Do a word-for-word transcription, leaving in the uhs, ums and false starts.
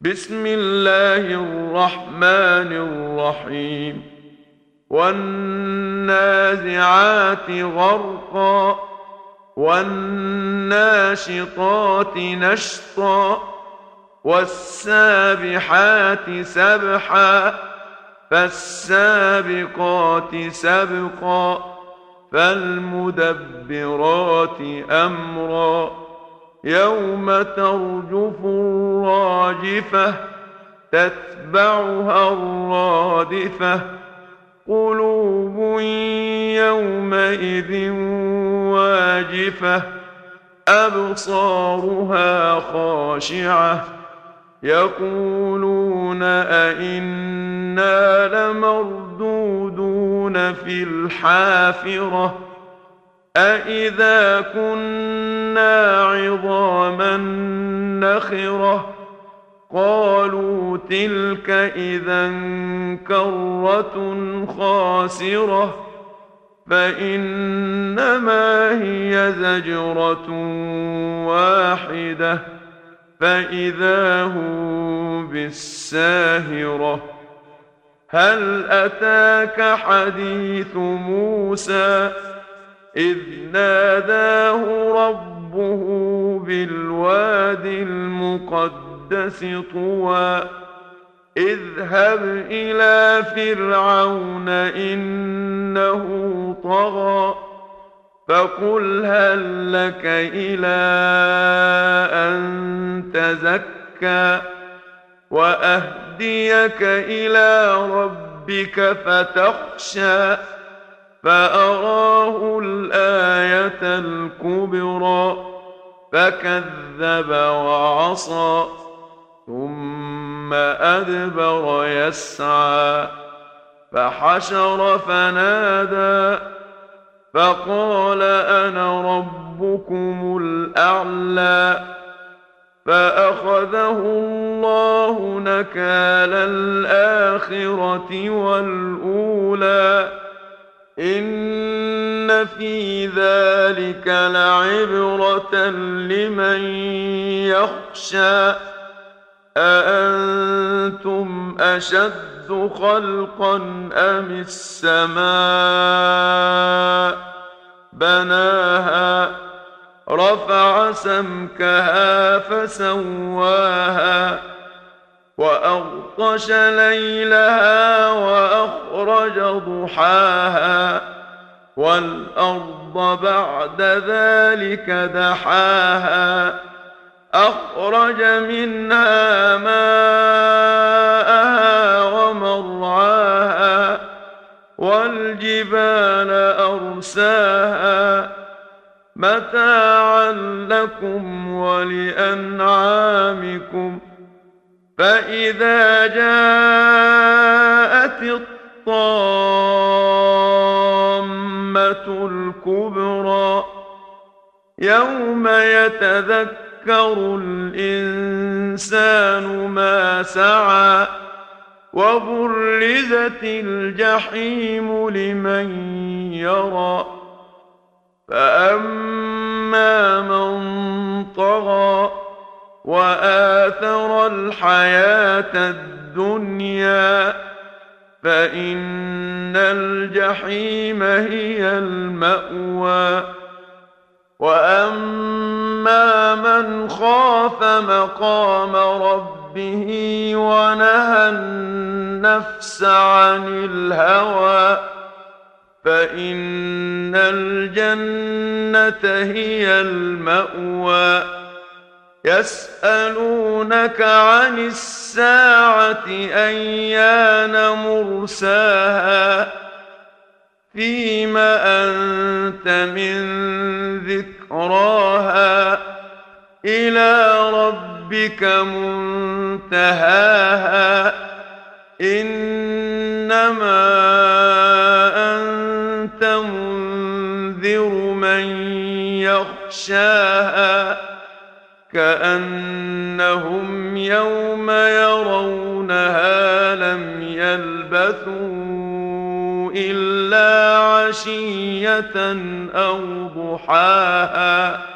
بسم الله الرحمن الرحيم والنازعات غرقا والناشطات نشطا والسابحات سبحا فالسابقات سبقا فالمدبرات أمرا يوم ترجف الراجفة تتبعها الرادفة قلوب يومئذ واجفة أبصارها خاشعة يقولون أئنا لمردودون في الحافرة أئذا كنا عظاما نخرة قالوا تلك إذا كرة خاسرة فإنما هي زجرة واحدة فإذا هم بالساهرة هل أتاك حديث موسى إذ ناداه ربه بالواد المقدس طوى اذهب إلى فرعون إنه طغى فقل هل لك إلى أن تزكى وأهديك إلى ربك فتخشى فأراه الآية الكبرى فكذب وعصى ثم أدبر يسعى فحشر فنادى فقال أنا ربكم الأعلى فأخذه الله نكال الآخرة والأولى إن في ذلك لعبرة لمن يخشى أأنتم أشد خلقا أم السماء بناها رفع سمكها فسواها وأغطش ليلها وأخرج ضحاها والأرض بعد ذلك دحاها أخرج منها ماءها ومرعاها والجبال أرساها متاعا لكم ولأنعامكم فإذا جاءت الطامة الكبرى يوم يتذكر الإنسان ما سعى وبرزت الجحيم لمن يرى فأما من طغى وآثر الحياة الدنيا فإن الجحيم هي المأوى وأما من خاف مقام ربه ونهى النفس عن الهوى فإن الجنة هي المأوى يسألونك عن الساعة أيان مرساها فيم أنت من ذكراها إلى ربك منتهاها إنما أنت منذر من يخشاها كأنهم يوم يرونها لم يلبثوا إلا عشية أو ضحاها